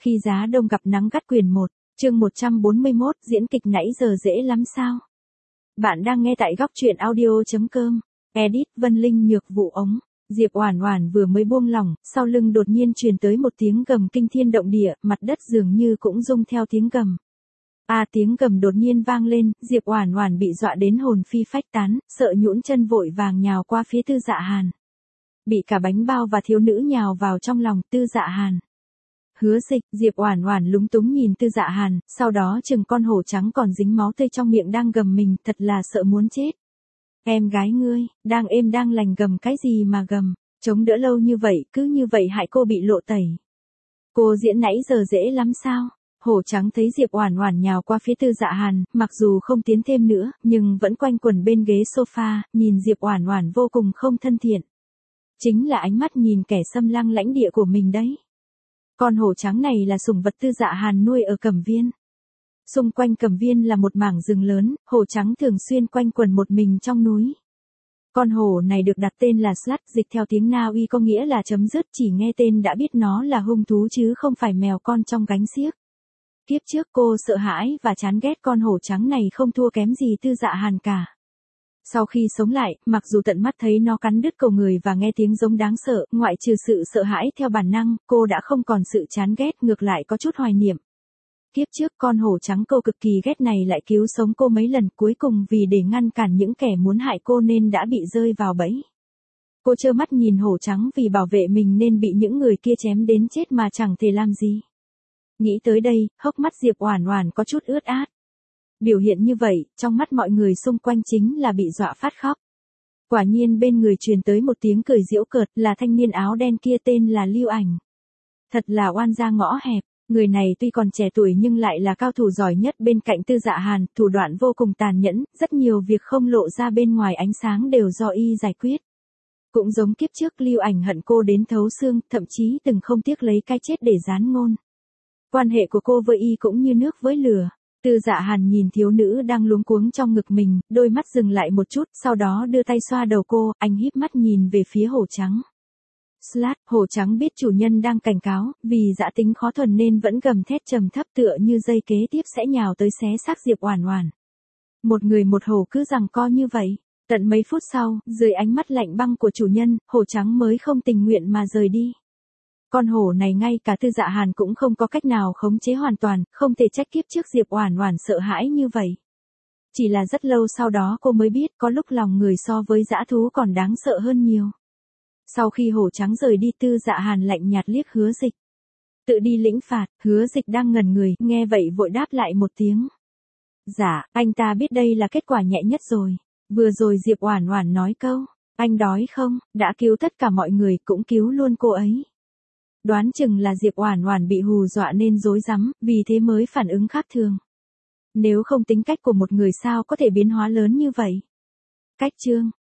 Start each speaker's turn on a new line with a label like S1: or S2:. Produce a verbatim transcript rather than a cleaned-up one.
S1: Khi giá đông gặp nắng gắt quyển một, chương một trăm bốn mươi mốt, diễn kịch nãy giờ dễ lắm sao? Bạn đang nghe tại góc truyện audio chấm com. Edit Vân Linh Nhược Vụ Ống. Diệp Oản Oản vừa mới buông lỏng, sau lưng đột nhiên truyền tới một tiếng gầm kinh thiên động địa, mặt đất dường như cũng rung theo tiếng gầm. A à, tiếng gầm đột nhiên vang lên, Diệp Oản Oản bị dọa đến hồn phi phách tán, sợ nhũn chân vội vàng nhào qua phía Tư Dạ Hàn. Bị cả bánh bao và thiếu nữ nhào vào trong lòng Tư Dạ Hàn. Hứa Dịch, Diệp Oản Oản lúng túng nhìn Tư Dạ Hàn, sau đó chừng con hổ trắng còn dính máu tươi trong miệng đang gầm mình, thật là sợ muốn chết. Em gái ngươi, đang êm đang lành gầm cái gì mà gầm, chống đỡ lâu như vậy, cứ như vậy hại cô bị lộ tẩy. Cô diễn nãy giờ dễ lắm sao? Hổ trắng thấy Diệp Oản Oản nhào qua phía Tư Dạ Hàn, mặc dù không tiến thêm nữa, nhưng vẫn quanh quẩn bên ghế sofa, nhìn Diệp Oản Oản vô cùng không thân thiện. Chính là ánh mắt nhìn kẻ xâm lăng lãnh địa của mình đấy. Con hổ trắng này là sủng vật Tư Dạ Hàn nuôi ở Cẩm Viên. Xung quanh Cẩm Viên là một mảng rừng lớn, hổ trắng thường xuyên quanh quẩn một mình trong núi. Con hổ này được đặt tên là Slut, dịch theo tiếng Na Uy có nghĩa là chấm dứt, chỉ nghe tên đã biết nó là hung thú chứ không phải mèo con trong gánh xiếc. Kiếp trước cô sợ hãi và chán ghét con hổ trắng này không thua kém gì Tư Dạ Hàn cả. Sau khi sống lại, mặc dù tận mắt thấy nó cắn đứt cổ người và nghe tiếng giống đáng sợ, ngoại trừ sự sợ hãi theo bản năng, cô đã không còn sự chán ghét, ngược lại có chút hoài niệm. Kiếp trước con hổ trắng cô cực kỳ ghét này lại cứu sống cô mấy lần, cuối cùng vì để ngăn cản những kẻ muốn hại cô nên đã bị rơi vào bẫy. Cô trơ mắt nhìn hổ trắng vì bảo vệ mình nên bị những người kia chém đến chết mà chẳng thể làm gì. Nghĩ tới đây, hốc mắt Diệp Oản Oản có chút ướt át. Biểu hiện như vậy, trong mắt mọi người xung quanh chính là bị dọa phát khóc. Quả nhiên bên người truyền tới một tiếng cười giễu cợt, là thanh niên áo đen kia tên là Lưu Ảnh. Thật là oan gia ngõ hẹp, người này tuy còn trẻ tuổi nhưng lại là cao thủ giỏi nhất bên cạnh Tư Dạ Hàn, thủ đoạn vô cùng tàn nhẫn, rất nhiều việc không lộ ra bên ngoài ánh sáng đều do y giải quyết. Cũng giống kiếp trước Lưu Ảnh hận cô đến thấu xương, thậm chí từng không tiếc lấy cái chết để gián ngôn. Quan hệ của cô với y cũng như nước với lửa. Tư Dạ Hàn nhìn thiếu nữ đang luống cuống trong ngực mình, đôi mắt dừng lại một chút, sau đó đưa tay xoa đầu cô, anh híp mắt nhìn về phía hổ trắng. Slut, hổ trắng biết chủ nhân đang cảnh cáo, vì dã tính khó thuần nên vẫn gầm thét trầm thấp tựa như dây kế tiếp sẽ nhào tới xé xác Diệp Oản Oản. Một người một hổ cứ giằng co như vậy, tận mấy phút sau, dưới ánh mắt lạnh băng của chủ nhân, hổ trắng mới không tình nguyện mà rời đi. Con hổ này ngay cả Tư Dạ Hàn cũng không có cách nào khống chế hoàn toàn, không thể trách kiếp trước Diệp Oản Oản sợ hãi như vậy. Chỉ là rất lâu sau đó cô mới biết có lúc lòng người so với dã thú còn đáng sợ hơn nhiều. Sau khi hổ trắng rời đi, Tư Dạ Hàn lạnh nhạt liếc Hứa Dịch. Tự đi lĩnh phạt, Hứa Dịch đang ngẩn người, nghe vậy vội đáp lại một tiếng. Dạ, anh ta biết đây là kết quả nhẹ nhất rồi. Vừa rồi Diệp Oản Oản nói câu, anh đói không, đã cứu tất cả mọi người, cũng cứu luôn cô ấy. Đoán chừng là Diệp Oản Oản bị hù dọa nên rối rắm, vì thế mới phản ứng khác thường. Nếu không tính cách của một người sao có thể biến hóa lớn như vậy. Cách chương,